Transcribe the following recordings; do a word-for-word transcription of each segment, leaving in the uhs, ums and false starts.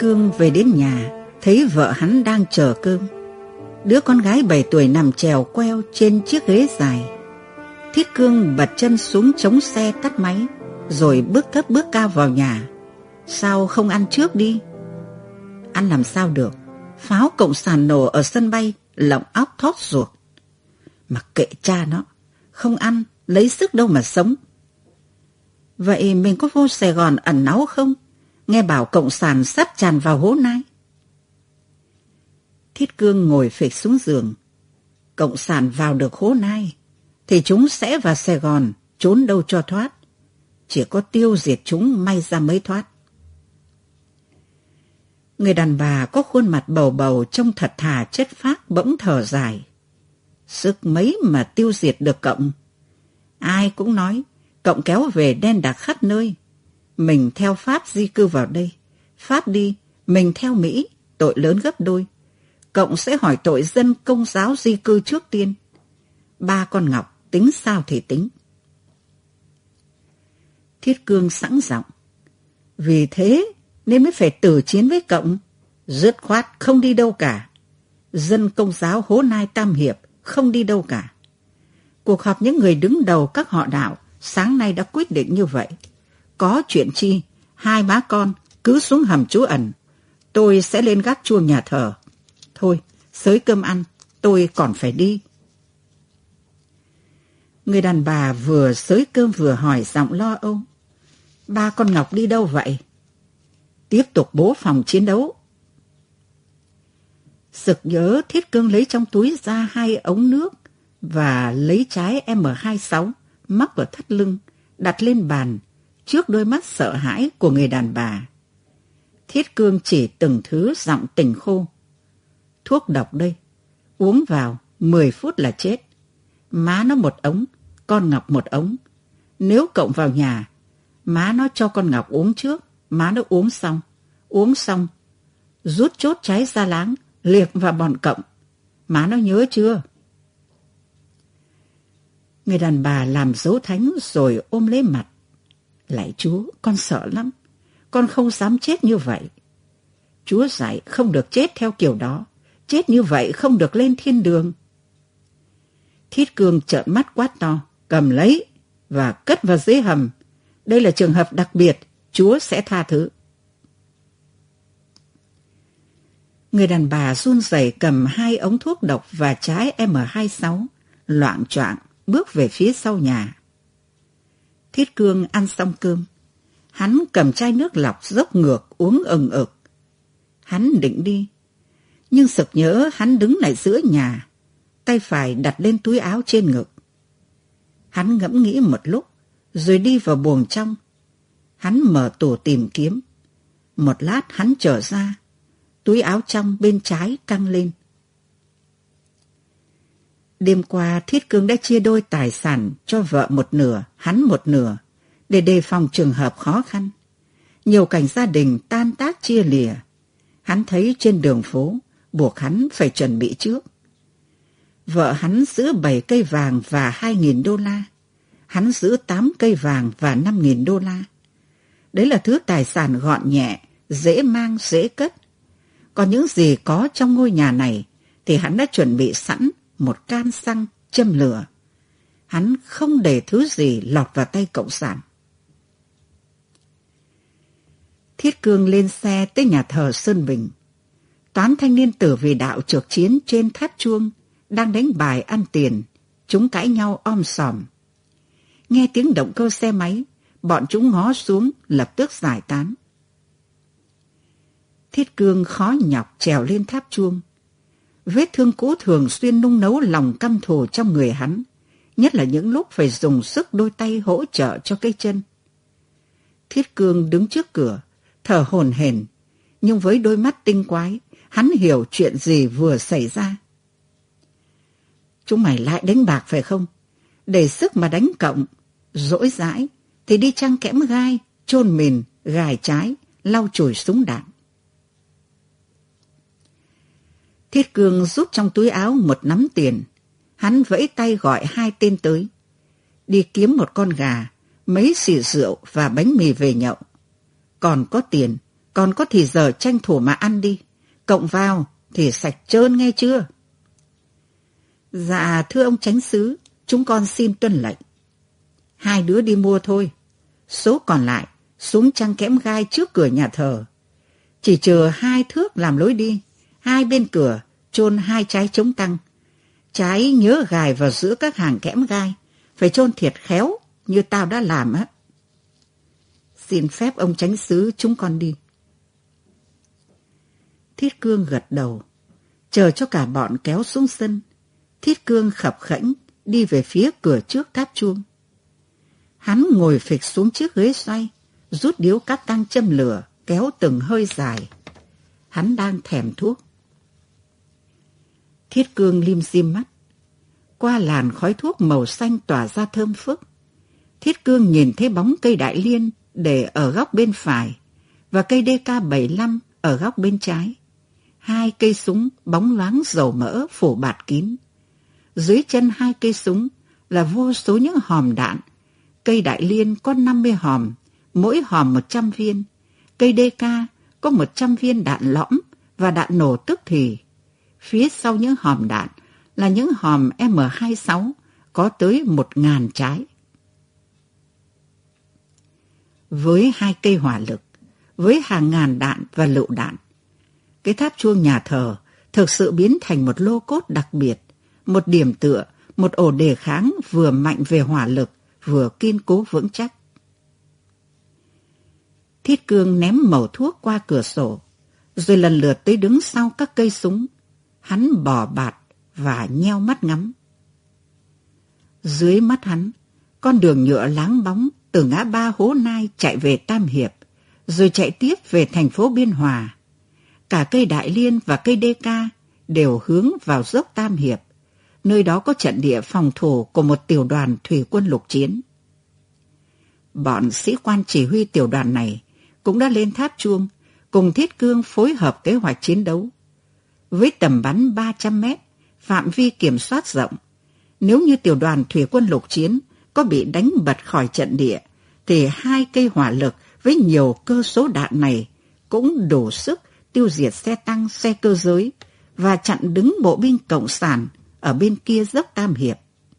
Cương về đến nhà, thấy vợ hắn đang chờ cơm. Đứa con gái bảy tuổi nằm chèo queo trên chiếc ghế dài. Thiết Cương bật chân xuống chống xe tắt máy, rồi bước thấp bước cao vào nhà. Sao không ăn trước đi? Ăn làm sao được? Pháo cộng sản nổ ở sân bay, lọng óc thót ruột. Mặc kệ cha nó, không ăn, lấy sức đâu mà sống. Vậy mình có vô Sài Gòn ẩn náu không? Nghe bảo cộng sản sắp tràn vào Hố Nai. Thiết Cương ngồi phịch xuống giường. Cộng sản vào được Hố Nai thì chúng sẽ vào Sài Gòn, trốn đâu cho thoát. Chỉ có tiêu diệt chúng may ra mới thoát. Người đàn bà có khuôn mặt bầu bầu trông thật thà chất phác bỗng thở dài. Sức mấy mà tiêu diệt được Cộng. Ai cũng nói Cộng kéo về đen đặc khắp nơi. Mình theo Pháp di cư vào đây, Pháp đi, mình theo Mỹ, tội lớn gấp đôi. Cộng sẽ hỏi tội dân Công giáo di cư trước tiên. Ba con Ngọc tính sao thì tính. Thiết Cương sẵn giọng. Vì thế nên mới phải tử chiến với Cộng. Dứt khoát không đi đâu cả. Dân Công giáo Hố Nai Tam Hiệp không đi đâu cả. Cuộc họp những người đứng đầu các họ đạo sáng nay đã quyết định như vậy. Có chuyện chi, hai má con cứ xuống hầm trú ẩn. Tôi sẽ lên gác chuông nhà thờ. Thôi, xới cơm ăn, tôi còn phải đi. Người đàn bà vừa xới cơm vừa hỏi giọng lo âu. Ba con Ngọc đi đâu vậy? Tiếp tục bố phòng chiến đấu. Sực nhớ, Thiết Cương lấy trong túi ra hai ống nước và lấy trái em hai sáu mắc vào thắt lưng, đặt lên bàn trước đôi mắt sợ hãi của người đàn bà. Thiết Cương chỉ từng thứ giọng tình khô. Thuốc độc đây, uống vào mười phút là chết. Má nó một ống, con Ngọc một ống. Nếu Cộng vào nhà, má nó cho con Ngọc uống trước, má nó uống xong, uống xong, rút chốt trái ra láng, liệc vào bọn Cộng. Má nó nhớ chưa? Người đàn bà làm dấu thánh rồi ôm lấy mặt. Lạy Chúa, con sợ lắm. Con không dám chết như vậy. Chúa dạy không được chết theo kiểu đó. Chết như vậy không được lên thiên đường. Thiết Cương trợn mắt quát to, cầm lấy và cất vào dưới hầm. Đây là trường hợp đặc biệt, Chúa sẽ tha thứ. Người đàn bà run rẩy cầm hai ống thuốc độc và trái em hai sáu, loạng choạng bước về phía sau nhà. Thiết Cương ăn xong cơm, hắn cầm chai nước lọc dốc ngược uống ừng ực. Hắn định đi, nhưng sực nhớ hắn đứng lại giữa nhà, tay phải đặt lên túi áo trên ngực. Hắn ngẫm nghĩ một lúc, rồi đi vào buồng trong. Hắn mở tủ tìm kiếm. Một lát hắn trở ra, túi áo trong bên trái căng lên. Đêm qua Thiết Cương đã chia đôi tài sản cho vợ một nửa, hắn một nửa, để đề phòng trường hợp khó khăn. Nhiều cảnh gia đình tan tác chia lìa. Hắn thấy trên đường phố, buộc hắn phải chuẩn bị trước. Vợ hắn giữ bảy cây vàng và hai nghìn đô la. Hắn giữ tám cây vàng và năm nghìn đô la. Đấy là thứ tài sản gọn nhẹ, dễ mang, dễ cất. Còn những gì có trong ngôi nhà này thì hắn đã chuẩn bị sẵn một can xăng, châm lửa. Hắn không để thứ gì lọt vào tay cộng sản. Thiết Cương lên xe tới nhà thờ Sơn Bình. Toán thanh niên tử vì đạo trược chiến trên tháp chuông đang đánh bài ăn tiền. Chúng cãi nhau om sòm. Nghe tiếng động cơ xe máy, bọn chúng ngó xuống lập tức giải tán. Thiết Cương khó nhọc trèo lên tháp chuông. Vết thương cũ thường xuyên nung nấu lòng căm thù trong người hắn, nhất là những lúc phải dùng sức đôi tay hỗ trợ cho cây chân. Thiết Cương đứng trước cửa, thở hổn hển, nhưng với đôi mắt tinh quái, hắn hiểu chuyện gì vừa xảy ra. Chúng mày lại đánh bạc phải không? Để sức mà đánh Cộng, dỗi dãi thì đi trăng kẽm gai, chôn mìn, gài trái, lau chùi súng đạn. Thiết Cương rút trong túi áo một nắm tiền. Hắn vẫy tay gọi hai tên tới. Đi kiếm một con gà, mấy xì rượu và bánh mì về nhậu. Còn có tiền, còn có thì giờ tranh thủ mà ăn đi. Cộng vào thì sạch trơn nghe chưa? Dạ thưa ông chánh xứ, chúng con xin tuân lệnh. Hai đứa đi mua thôi. Số còn lại xuống chăng kẽm gai trước cửa nhà thờ. Chỉ chờ hai thước làm lối đi. Hai bên cửa chôn hai trái chống tăng. Trái nhớ gài vào giữa các hàng kẽm gai. Phải chôn thiệt khéo như tao đã làm á. Xin phép ông chánh xứ, chúng con đi. Thiết Cương gật đầu, chờ cho cả bọn kéo xuống sân. Thiết Cương khập khễnh đi về phía cửa trước tháp chuông. Hắn ngồi phịch xuống chiếc ghế xoay, rút điếu cát tăng châm lửa, kéo từng hơi dài. Hắn đang thèm thuốc. Thiết Cương lim dim mắt. Qua làn khói thuốc màu xanh tỏa ra thơm phức, Thiết Cương nhìn thấy bóng cây đại liên để ở góc bên phải và cây đê ca bảy lăm ở góc bên trái. Hai cây súng bóng loáng dầu mỡ phủ bạt kín. Dưới chân hai cây súng là vô số những hòm đạn. Cây đại liên có năm mươi hòm, mỗi hòm một trăm viên. Cây đê ca có một trăm viên đạn lõm và đạn nổ tức thì. Phía sau những hòm đạn là những hòm M hai mươi sáu có tới một ngàn trái. Với hai cây hỏa lực, với hàng ngàn đạn và lựu đạn, cái tháp chuông nhà thờ thực sự biến thành một lô cốt đặc biệt, một điểm tựa, một ổ đề kháng vừa mạnh về hỏa lực, vừa kiên cố vững chắc. Thiết Cương ném mẩu thuốc qua cửa sổ, rồi lần lượt tới đứng sau các cây súng. Hắn bò bạt và nheo mắt ngắm. Dưới mắt hắn, con đường nhựa láng bóng từ ngã ba Hố Nai chạy về Tam Hiệp, rồi chạy tiếp về thành phố Biên Hòa. Cả cây đại liên và cây đê ca đều hướng vào dốc Tam Hiệp, nơi đó có trận địa phòng thủ của một tiểu đoàn thủy quân lục chiến. Bọn sĩ quan chỉ huy tiểu đoàn này cũng đã lên tháp chuông, cùng Thiết Cương phối hợp kế hoạch chiến đấu. Với tầm bắn ba trăm mét, phạm vi kiểm soát rộng, nếu như tiểu đoàn thủy quân lục chiến có bị đánh bật khỏi trận địa, thì hai cây hỏa lực với nhiều cơ số đạn này cũng đủ sức tiêu diệt xe tăng, xe cơ giới và chặn đứng bộ binh Cộng sản ở bên kia dốc Tam Hiệp.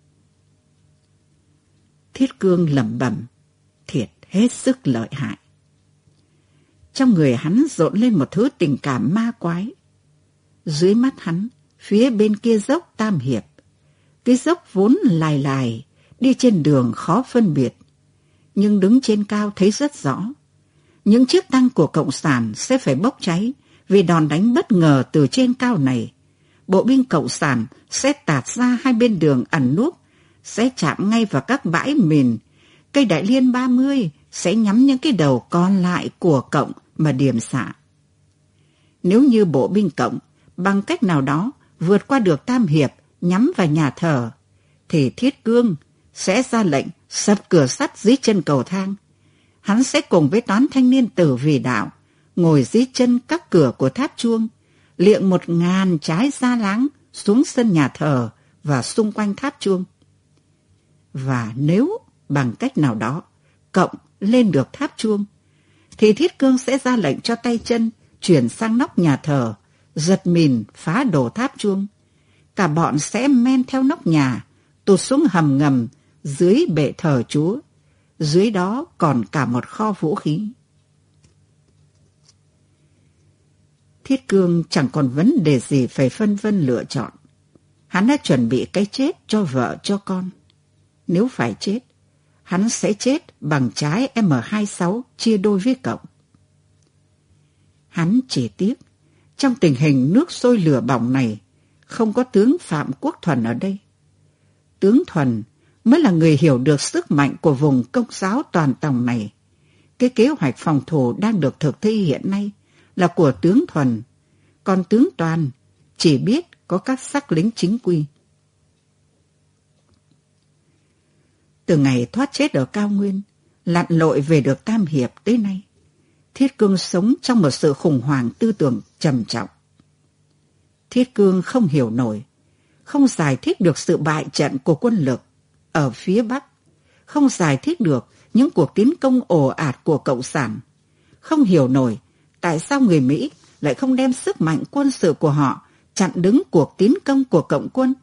Thiết Cương lẩm bẩm, thiệt hết sức lợi hại. Trong người hắn rộn lên một thứ tình cảm ma quái. Dưới mắt hắn, phía bên kia dốc Tam Hiệp, cái dốc vốn lài lài, đi trên đường khó phân biệt, nhưng đứng trên cao thấy rất rõ. Những chiếc tăng của Cộng sản sẽ phải bốc cháy vì đòn đánh bất ngờ từ trên cao này. Bộ binh Cộng sản sẽ tạt ra hai bên đường ẩn núp, sẽ chạm ngay vào các bãi mìn. Cây đại liên ba mươi sẽ nhắm những cái đầu còn lại của Cộng mà điểm xạ. Nếu như bộ binh Cộng bằng cách nào đó vượt qua được Tam Hiệp nhắm vào nhà thờ, thì Thiết Cương sẽ ra lệnh sập cửa sắt dưới chân cầu thang. Hắn sẽ cùng với toán thanh niên tử vì đạo ngồi dưới chân các cửa của tháp chuông, liệng một ngàn trái da láng xuống sân nhà thờ và xung quanh tháp chuông. Và nếu bằng cách nào đó Cộng lên được tháp chuông, thì Thiết Cương sẽ ra lệnh cho tay chân chuyển sang nóc nhà thờ, giật mìn phá đổ tháp chuông. Cả bọn sẽ men theo nóc nhà, tụt xuống hầm ngầm dưới bệ thờ Chúa. Dưới đó còn cả một kho vũ khí. Thiết Cương chẳng còn vấn đề gì phải phân vân lựa chọn. Hắn đã chuẩn bị cái chết cho vợ cho con. Nếu phải chết, hắn sẽ chết bằng trái M hai mươi sáu chia đôi với Cộng. Hắn chỉ tiếc, trong tình hình nước sôi lửa bỏng này, không có tướng Phạm Quốc Thuần ở đây. Tướng Thuần mới là người hiểu được sức mạnh của vùng Công giáo toàn tòng này. Cái kế hoạch phòng thủ đang được thực thi hiện nay là của tướng Thuần, còn tướng Toàn chỉ biết có các sắc lính chính quy. Từ ngày thoát chết ở cao nguyên, lặn lội về được Tam Hiệp tới nay, Thiết Cương sống trong một sự khủng hoảng tư tưởng trầm trọng. Thiết Cương không hiểu nổi, không giải thích được sự bại trận của quân lực ở phía Bắc, không giải thích được những cuộc tiến công ồ ạt của Cộng sản, không hiểu nổi tại sao người Mỹ lại không đem sức mạnh quân sự của họ chặn đứng cuộc tiến công của Cộng quân?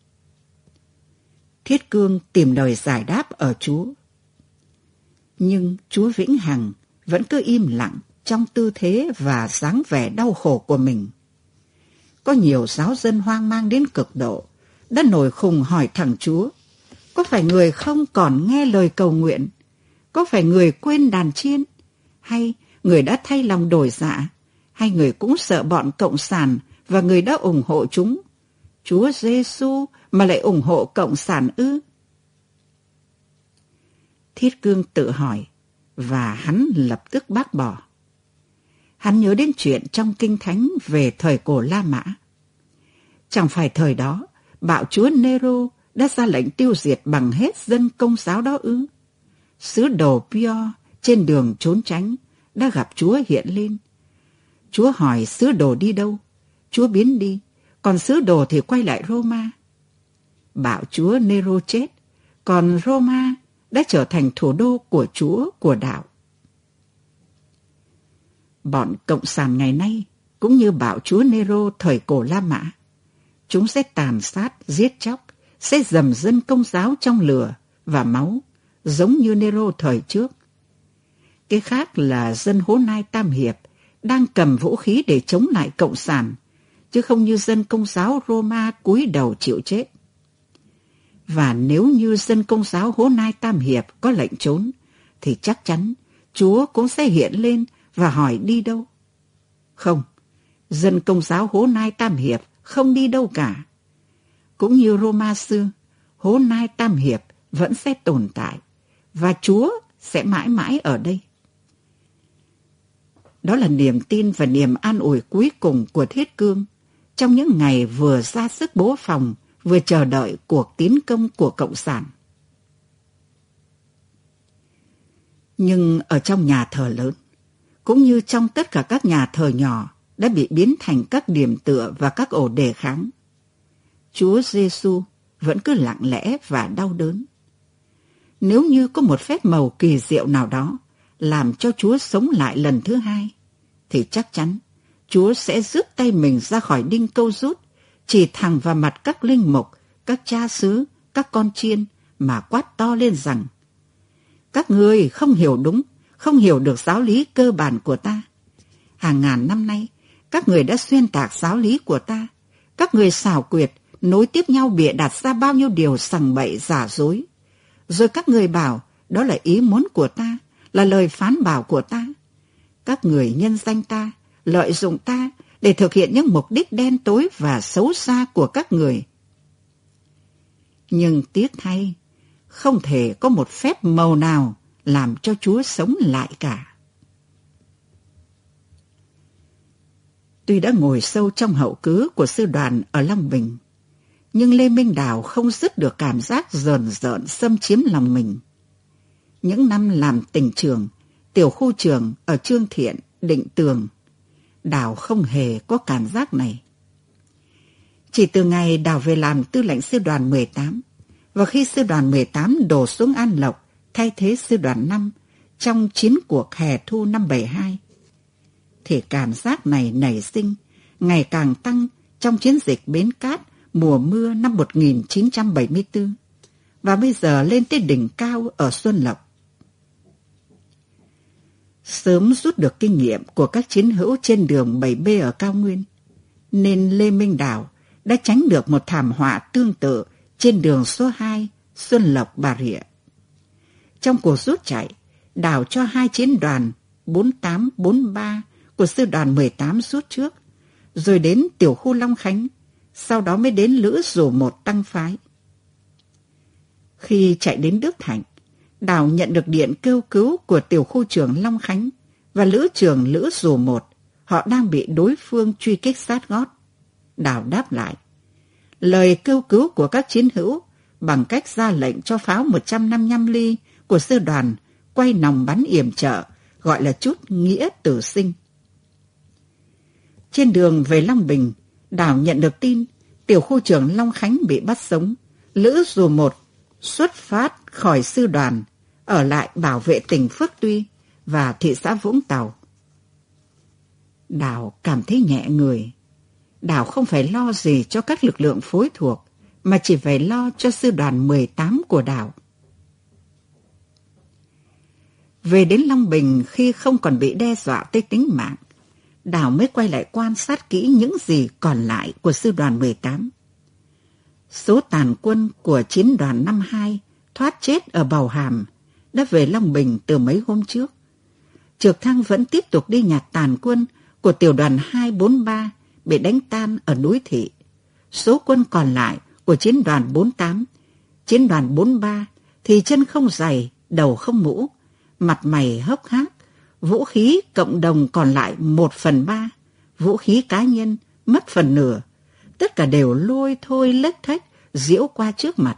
Thiết Cương tìm lời giải đáp ở Chúa. Nhưng Chúa vĩnh hằng vẫn cứ im lặng trong tư thế và dáng vẻ đau khổ của mình. Có nhiều giáo dân hoang mang đến cực độ, đã nổi khùng hỏi thẳng Chúa, có phải người không còn nghe lời cầu nguyện? Có phải người quên đàn chiên? Hay người đã thay lòng đổi dạ? Hay người cũng sợ bọn Cộng sản và người đã ủng hộ chúng? Chúa Giêsu mà lại ủng hộ Cộng sản ư? Thiết Cương tự hỏi, và hắn lập tức bác bỏ. Hắn nhớ đến chuyện trong Kinh Thánh về thời cổ La Mã. Chẳng phải thời đó, bạo chúa Nero đã ra lệnh tiêu diệt bằng hết dân Công giáo đó ư? Sứ đồ Pio trên đường trốn tránh đã gặp Chúa hiện lên. Chúa hỏi sứ đồ đi đâu? Chúa biến đi, còn sứ đồ thì quay lại Roma. Bạo chúa Nero chết, còn Roma đã trở thành thủ đô của Chúa của đạo. Bọn Cộng sản ngày nay cũng như bạo chúa Nero thời cổ La Mã. Chúng sẽ tàn sát, giết chóc, sẽ dầm dân Công giáo trong lửa và máu, giống như Nero thời trước. Cái khác là dân Hố Nai Tam Hiệp đang cầm vũ khí để chống lại Cộng sản, chứ không như dân Công giáo Roma cúi đầu chịu chết. Và nếu như dân Công giáo Hố Nai Tam Hiệp có lệnh trốn, thì chắc chắn Chúa cũng sẽ hiện lên và hỏi đi đâu. Không, dân Công giáo Hố Nai Tam Hiệp không đi đâu cả. Cũng như Roma xưa, Hố Nai Tam Hiệp vẫn sẽ tồn tại, và Chúa sẽ mãi mãi ở đây. Đó là niềm tin và niềm an ủi cuối cùng của Thiết Cương trong những ngày vừa ra sức bố phòng, vừa chờ đợi cuộc tiến công của Cộng sản. Nhưng ở trong nhà thờ lớn, cũng như trong tất cả các nhà thờ nhỏ đã bị biến thành các điểm tựa và các ổ đề kháng, Chúa Giêsu vẫn cứ lặng lẽ và đau đớn. Nếu như có một phép màu kỳ diệu nào đó làm cho Chúa sống lại lần thứ hai, thì chắc chắn Chúa sẽ rút tay mình ra khỏi đinh câu rút, chỉ thẳng vào mặt các linh mục, các cha xứ, các con chiên mà quát to lên rằng: các ngươi không hiểu đúng, không hiểu được giáo lý cơ bản của ta. Hàng ngàn năm nay, các người đã xuyên tạc giáo lý của ta. Các người xảo quyệt, nối tiếp nhau bịa đặt ra bao nhiêu điều sằng bậy giả dối. Rồi các người bảo đó là ý muốn của ta, là lời phán bảo của ta. Các người nhân danh ta, lợi dụng ta để thực hiện những mục đích đen tối và xấu xa của các người. Nhưng tiếc thay, không thể có một phép màu nào làm cho Chúa sống lại cả. Tuy đã ngồi sâu trong hậu cứ của sư đoàn ở Long Bình, nhưng Lê Minh Đào không dứt được cảm giác rờn rợn xâm chiếm lòng mình. Những năm làm tỉnh trưởng, tiểu khu trưởng ở Trương Thiện, Định Tường, Đào không hề có cảm giác này. Chỉ từ ngày Đào về làm tư lệnh sư đoàn mười tám, và khi sư đoàn mười tám đổ xuống An Lộc thay thế sư đoàn năm trong chiến cuộc hè thu năm bảy hai, thì cảm giác này nảy sinh, ngày càng tăng trong chiến dịch Bến Cát mùa mưa năm một nghìn chín trăm bảy mươi tư, và bây giờ lên tới đỉnh cao ở Xuân Lộc. Sớm rút được kinh nghiệm của các chiến hữu trên đường bảy B ở cao nguyên, nên Lê Minh Đào đã tránh được một thảm họa tương tự trên đường số hai Xuân Lộc Bà Rịa. Trong cuộc rút chạy, Đào cho hai chiến đoàn bốn tám bốn ba của sư đoàn mười tám rút trước, rồi đến tiểu khu Long Khánh, sau đó mới đến Lữ Dù một tăng phái. Khi chạy đến Đức Thạnh, Đào nhận được điện kêu cứu của tiểu khu trưởng Long Khánh và lữ trưởng Lữ Dù một. Họ đang bị đối phương truy kích sát gót. Đào đáp lại lời kêu cứu của các chiến hữu bằng cách ra lệnh cho pháo một trăm năm mươi lăm ly của sư đoàn quay nòng bắn yểm trợ, gọi là chút nghĩa tử sinh. Trên đường về Long Bình, Đào nhận được tin tiểu khu trưởng Long Khánh bị bắt sống, Lữ Dù một xuất phát khỏi sư đoàn, ở lại bảo vệ tỉnh Phước Tuy và thị xã Vũng Tàu. Đào cảm thấy nhẹ người. Đào không phải lo gì cho các lực lượng phối thuộc, mà chỉ phải lo cho sư đoàn mười tám của Đào. Về đến Long Bình khi không còn bị đe dọa tới tính mạng, Đào mới quay lại quan sát kỹ những gì còn lại của sư đoàn mười tám. Số tàn quân của chiến đoàn năm hai thoát chết ở Bầu Hàm đã về Long Bình từ mấy hôm trước. Trực thăng vẫn tiếp tục đi nhặt tàn quân của tiểu đoàn hai bốn ba bị đánh tan ở núi Thị. Số quân còn lại của chiến đoàn bốn tám, chiến đoàn bốn ba thì chân không giày, đầu không mũ, mặt mày hốc hác, vũ khí cộng đồng còn lại một phần ba, vũ khí cá nhân mất phần nửa, tất cả đều lôi thôi lếch thếch diễu qua trước mặt.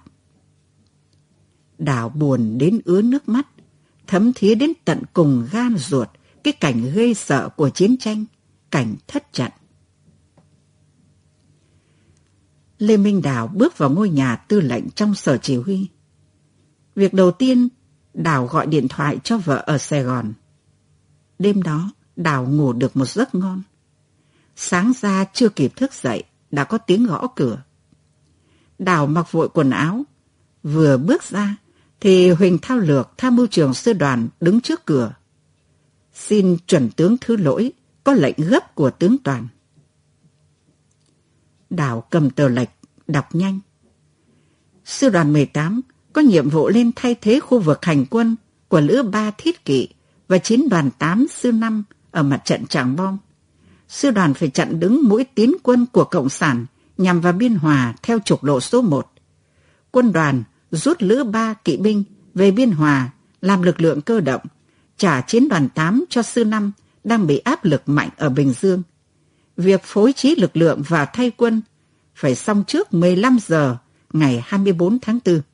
Đào buồn đến ứa nước mắt, thấm thía đến tận cùng gan ruột cái cảnh ghê sợ của chiến tranh, cảnh thất trận. Lê Minh Đào bước vào ngôi nhà tư lệnh trong sở chỉ huy. Việc đầu tiên, Đào gọi điện thoại cho vợ ở Sài Gòn. Đêm đó, Đào ngủ được một giấc ngon. Sáng ra chưa kịp thức dậy, đã có tiếng gõ cửa. Đào mặc vội quần áo, vừa bước ra thì Huỳnh Thao Lược, tham mưu trưởng sư đoàn đứng trước cửa. Xin chuẩn tướng thứ lỗi, có lệnh gấp của tướng Toàn. Đào cầm tờ lệnh, đọc nhanh. Sư đoàn mười tám có nhiệm vụ lên thay thế khu vực hành quân của Lữ ba Thiết Kỵ và chiến đoàn tám sư năm ở mặt trận Trảng Bom. Sư đoàn phải chặn đứng mũi tiến quân của Cộng sản nhằm vào Biên Hòa theo trục lộ số một. Quân đoàn rút Lữ ba kỵ binh về Biên Hòa làm lực lượng cơ động, trả chiến đoàn tám cho sư năm đang bị áp lực mạnh ở Bình Dương. Việc phối trí lực lượng và thay quân phải xong trước mười lăm giờ ngày hai mươi bốn tháng tư.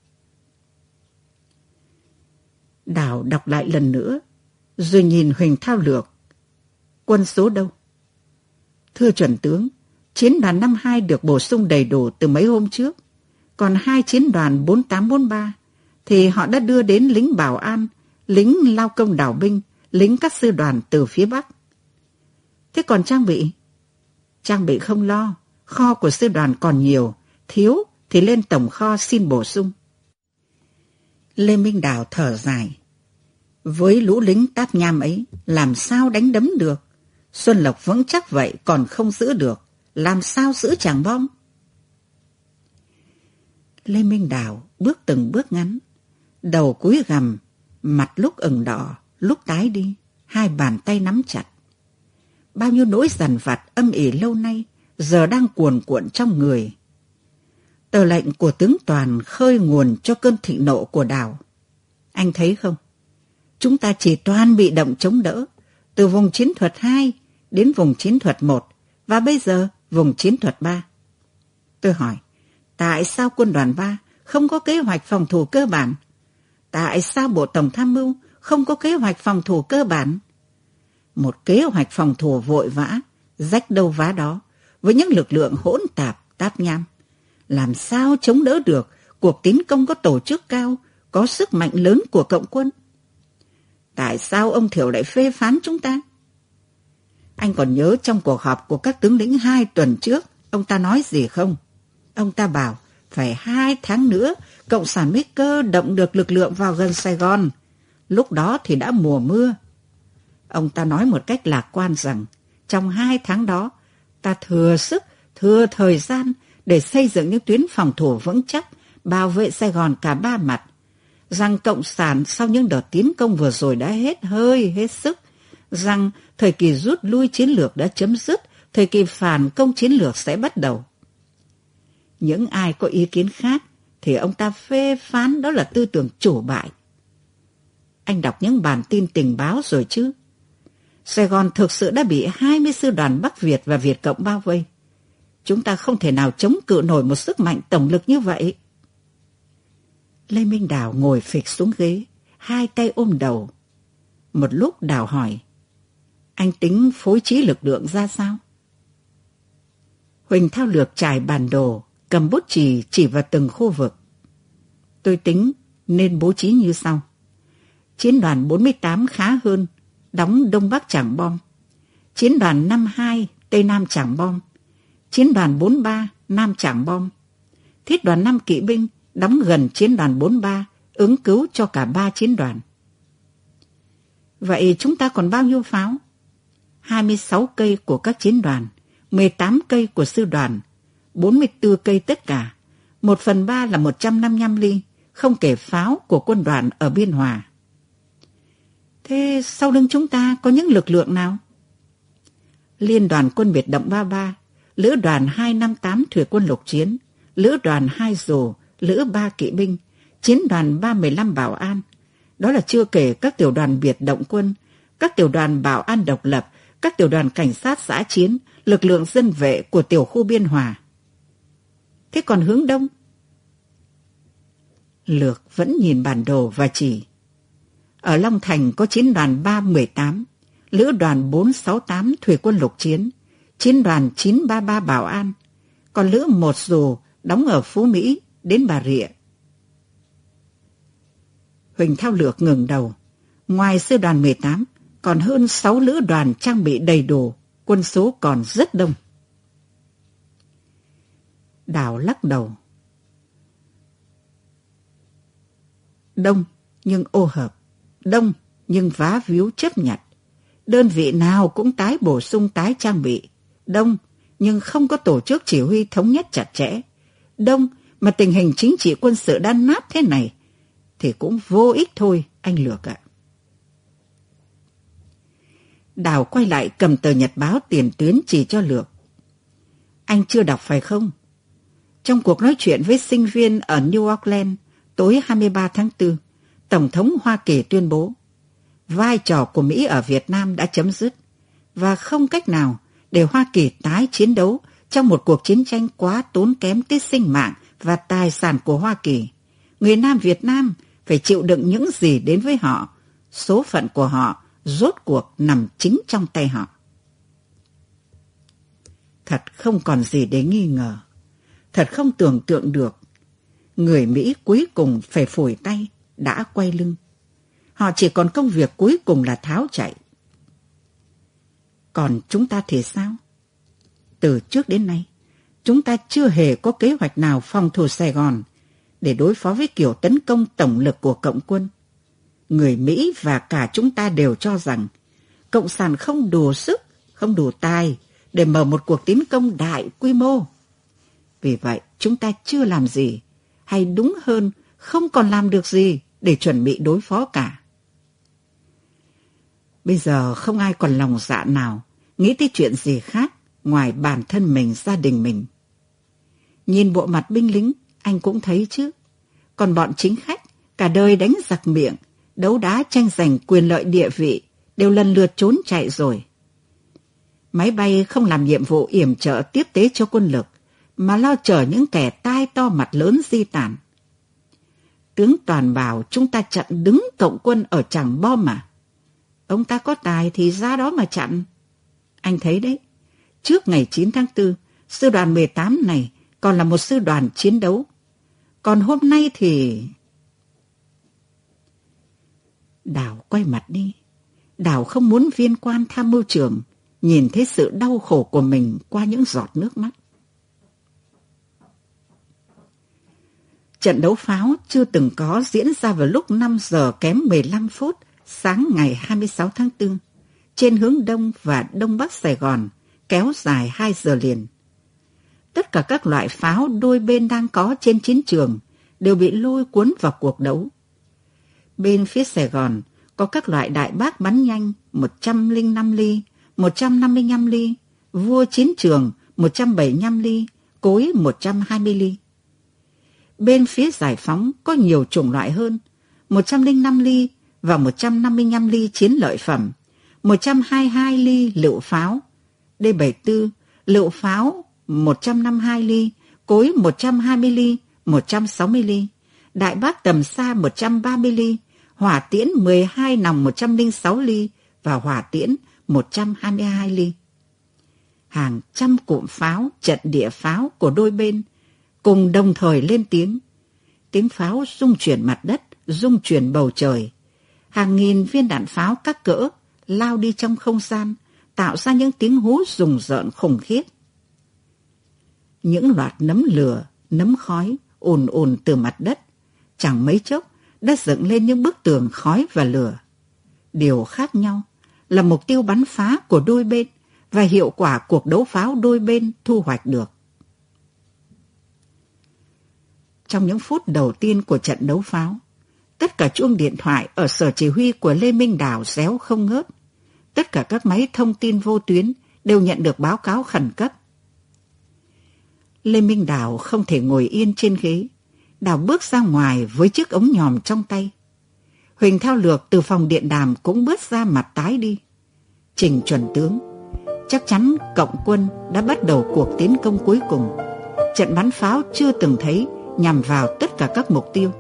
Đào đọc lại lần nữa, rồi nhìn Huỳnh Thao Lược. Quân số đâu? Thưa chuẩn tướng, chiến đoàn năm hai được bổ sung đầy đủ từ mấy hôm trước. Còn hai chiến đoàn bốn tám bốn ba thì họ đã đưa đến lính bảo an, lính lao công đảo binh, lính các sư đoàn từ phía Bắc. Thế còn trang bị? Trang bị không lo, kho của sư đoàn còn nhiều, thiếu thì lên tổng kho xin bổ sung. Lê Minh Đào thở dài. Với lũ lính táp nham ấy, làm sao đánh đấm được? Xuân Lộc vững chắc vậy còn không giữ được, làm sao giữ Trảng Bom? Lê Minh Đào bước từng bước ngắn, đầu cúi gằm, mặt lúc ửng đỏ, lúc tái đi, hai bàn tay nắm chặt. Bao nhiêu nỗi dằn vặt âm ỉ lâu nay giờ đang cuồn cuộn trong người. Tờ lệnh của tướng Toàn khơi nguồn cho cơn thịnh nộ của Đào. Anh thấy không? Chúng ta chỉ toàn bị động chống đỡ, từ vùng chiến thuật hai đến vùng chiến thuật một và bây giờ vùng chiến thuật ba. Tôi hỏi, tại sao quân đoàn ba không có kế hoạch phòng thủ cơ bản? Tại sao Bộ Tổng Tham mưu không có kế hoạch phòng thủ cơ bản? Một kế hoạch phòng thủ vội vã, rách đâu vá đó, với những lực lượng hỗn tạp, táp nham. Làm sao chống đỡ được cuộc tiến công có tổ chức cao, có sức mạnh lớn của Cộng quân? Tại sao ông Thiệu lại phê phán chúng ta? Anh còn nhớ trong cuộc họp của các tướng lĩnh hai tuần trước, ông ta nói gì không? Ông ta bảo phải hai tháng nữa Cộng sản mới cơ động được lực lượng vào gần Sài Gòn. Lúc đó thì đã mùa mưa. Ông ta nói một cách lạc quan rằng trong hai tháng đó ta thừa sức, thừa thời gian để xây dựng những tuyến phòng thủ vững chắc, bảo vệ Sài Gòn cả ba mặt. Rằng Cộng sản sau những đợt tiến công vừa rồi đã hết hơi, hết sức. Rằng thời kỳ rút lui chiến lược đã chấm dứt, thời kỳ phản công chiến lược sẽ bắt đầu. Những ai có ý kiến khác thì ông ta phê phán đó là tư tưởng chủ bại. Anh đọc những bản tin tình báo rồi chứ? Sài Gòn thực sự đã bị hai mươi sư đoàn Bắc Việt và Việt Cộng bao vây. Chúng ta không thể nào chống cự nổi một sức mạnh tổng lực như vậy. Lê Minh Đào ngồi phịch xuống ghế, hai tay ôm đầu. Một lúc Đào hỏi, anh tính phối trí lực lượng ra sao? Huỳnh Thao Lược trải bản đồ, cầm bút chì chỉ vào từng khu vực. Tôi tính nên bố trí như sau. Chiến đoàn bốn mươi tám khá hơn, đóng Đông Bắc Trảng Bom. Chiến đoàn năm hai Tây Nam Trảng Bom, Chiến đoàn bốn ba Nam Trảng Bom. Thiết đoàn năm kỵ binh đóng gần Chiến đoàn bốn ba, ứng cứu cho cả ba chiến đoàn. Vậy chúng ta còn bao nhiêu pháo? hai mươi sáu cây của các chiến đoàn, mười tám cây của sư đoàn, bốn mươi tư cây tất cả. Một phần ba là một trăm năm mươi lăm ly, không kể pháo của quân đoàn ở Biên Hòa. Thế sau lưng chúng ta có những lực lượng nào? Liên đoàn quân biệt động ba ba, lữ đoàn hai năm tám thủy quân lục chiến, lữ đoàn hai Dù, lữ ba kỵ binh, chiến đoàn ba một lăm Bảo An. Đó là chưa kể các tiểu đoàn biệt động quân, các tiểu đoàn Bảo An độc lập, các tiểu đoàn cảnh sát dã chiến, lực lượng dân vệ của tiểu khu Biên Hòa. Thế còn hướng đông? Lược vẫn nhìn bản đồ và chỉ. Ở Long Thành có chiến đoàn ba một tám, lữ đoàn bốn sáu tám thủy quân lục chiến, chiến đoàn chín ba ba Bảo An, còn lữ một Dù đóng ở Phú Mỹ đến Bà Rịa. Huỳnh Thao Lược ngẩng đầu. Ngoài sư đoàn mười tám, còn hơn sáu lữ đoàn trang bị đầy đủ, quân số còn rất đông. Đào lắc đầu. Đông nhưng ô hợp, đông nhưng vá víu chấp nhận. Đơn vị nào cũng tái bổ sung tái trang bị. Đông nhưng không có tổ chức chỉ huy thống nhất chặt chẽ. Đông mà tình hình chính trị quân sự đã nát thế này thì cũng vô ích thôi anh Lược ạ. Đào quay lại cầm tờ nhật báo tiền tuyến chỉ cho Lược. Anh chưa đọc phải không? Trong cuộc nói chuyện với sinh viên ở New Orleans tối hai mươi ba tháng tư, Tổng thống Hoa Kỳ tuyên bố vai trò của Mỹ ở Việt Nam đã chấm dứt và không cách nào để Hoa Kỳ tái chiến đấu trong một cuộc chiến tranh quá tốn kém tới sinh mạng và tài sản của Hoa Kỳ. Người Nam Việt Nam phải chịu đựng những gì đến với họ. Số phận của họ rốt cuộc nằm chính trong tay họ. Thật không còn gì để nghi ngờ. Thật không tưởng tượng được. Người Mỹ cuối cùng phải phủi tay, đã quay lưng. Họ chỉ còn công việc cuối cùng là tháo chạy. Còn chúng ta thì sao? Từ trước đến nay, chúng ta chưa hề có kế hoạch nào phòng thủ Sài Gòn để đối phó với kiểu tấn công tổng lực của Cộng quân. Người Mỹ và cả chúng ta đều cho rằng Cộng sản không đủ sức, không đủ tài để mở một cuộc tiến công đại quy mô. Vì vậy, chúng ta chưa làm gì, hay đúng hơn, không còn làm được gì để chuẩn bị đối phó cả. Bây giờ không ai còn lòng dạ nào nghĩ tới chuyện gì khác ngoài bản thân mình, gia đình mình. Nhìn bộ mặt binh lính, anh cũng thấy chứ. Còn bọn chính khách, cả đời đánh giặc miệng, đấu đá tranh giành quyền lợi địa vị, đều lần lượt trốn chạy rồi. Máy bay không làm nhiệm vụ yểm trợ tiếp tế cho quân lực, mà lo chở những kẻ tai to mặt lớn di tản. Tướng Toàn bảo chúng ta chặn đứng Cộng quân ở Trảng Bom mà. Ông ta có tài thì ra đó mà chặn. Anh thấy đấy, trước ngày chín tháng tư, sư đoàn mười tám này còn là một sư đoàn chiến đấu. Còn hôm nay thì... Đào quay mặt đi. Đào không muốn viên quan tham mưu trưởng nhìn thấy sự đau khổ của mình qua những giọt nước mắt. Trận đấu pháo chưa từng có diễn ra vào lúc năm giờ kém mười lăm phút sáng ngày hai mươi sáu tháng tư, trên hướng đông và đông bắc Sài Gòn, kéo dài hai giờ liền. Tất cả các loại pháo đôi bên đang có trên chiến trường đều bị lôi cuốn vào cuộc đấu. Bên phía Sài Gòn có các loại đại bác bắn nhanh một trăm lẻ năm ly, một trăm năm mươi lăm ly, vua chiến trường một trăm bảy mươi lăm ly, cối một trăm hai mươi ly. Bên phía Giải Phóng có nhiều chủng loại hơn, một trăm lẻ năm ly và một trăm năm mươi lăm ly chiến lợi phẩm, một trăm hai mươi hai ly lựu pháo, D bảy mươi tư, lựu pháo một trăm năm mươi hai ly, cối một trăm hai mươi ly, một trăm sáu mươi ly, đại bác tầm xa một trăm ba mươi ly, hỏa tiễn mười hai nòng một trăm lẻ sáu ly và hỏa tiễn một trăm hai mươi hai ly. Hàng trăm cụm pháo, trận địa pháo của đôi bên cùng đồng thời lên tiếng. Tiếng pháo rung chuyển mặt đất, rung chuyển bầu trời. Hàng nghìn viên đạn pháo các cỡ lao đi trong không gian, tạo ra những tiếng hú rùng rợn khủng khiếp. Những loạt nấm lửa, nấm khói ùn ùn từ mặt đất, chẳng mấy chốc đã dựng lên những bức tường khói và lửa. Điều khác nhau là mục tiêu bắn phá của đôi bên và hiệu quả cuộc đấu pháo đôi bên thu hoạch được. Trong những phút đầu tiên của trận đấu pháo, tất cả chuông điện thoại ở sở chỉ huy của Lê Minh Đào réo không ngớt. Tất cả các máy thông tin vô tuyến đều nhận được báo cáo khẩn cấp. Lê Minh Đào không thể ngồi yên trên ghế. Đào bước ra ngoài với chiếc ống nhòm trong tay. Huỳnh Thao Lược từ phòng điện đàm cũng bước ra mặt tái đi. Trình chuẩn tướng, chắc chắn Cộng quân đã bắt đầu cuộc tiến công cuối cùng. Trận bắn pháo chưa từng thấy nhằm vào tất cả các mục tiêu.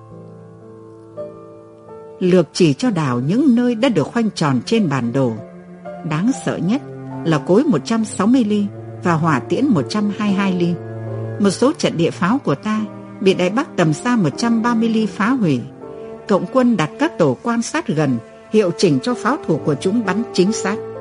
Lược chỉ cho Đào những nơi đã được khoanh tròn trên bản đồ. Đáng sợ nhất là cối một trăm sáu mươi ly và hỏa tiễn một trăm hai mươi hai ly. Một số trận địa pháo của ta bị Đài Bắc tầm xa một trăm ba mươi ly phá hủy. Cộng quân đặt các tổ quan sát gần, hiệu chỉnh cho pháo thủ của chúng bắn chính xác.